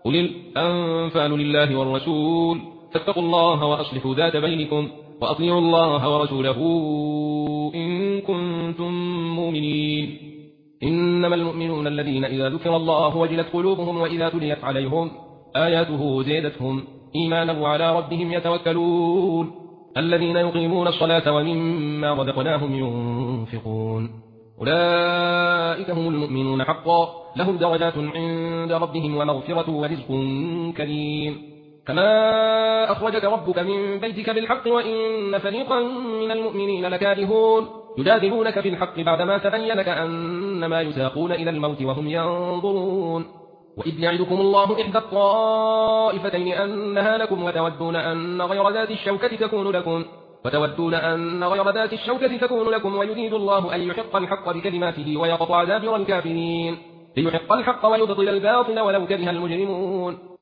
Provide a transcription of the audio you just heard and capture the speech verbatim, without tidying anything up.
قل الأنفال لله والرسول فاتقوا الله وأصلحوا ذات بينكم وأطيعوا الله ورسوله إن كنتم مؤمنين. إنما المؤمنون الذين إذا ذكر الله وجلت قلوبهم وإذا تليت عليهم آياته زادتهم إيمانا وعلى ربهم يتوكلون الذين يقيمون الصلاة ومما رزقناهم ينفقون أولئك هم المؤمنون حقا لهم درجات عند ربهم ومغفرة ورزق كريم. كما أخرجك ربك من بيتك بالحق وإن فريقا من المؤمنين لكارهون يجادلونك في الحق بعدما تبين كأنما يساقون إلى الموت وهم ينظرون. وإذ يعدكم الله إحدى الطائفتين أنها لكم وتودون أن غير ذات الشوكة تكون لكم وتودون أن غير ذات الشوكة تكون لكم ويريد الله أن يحق الحق بكلماته ويقطع دابر الكافرين ليحق الحق ويبطل الباطل ولو كره المجرمون.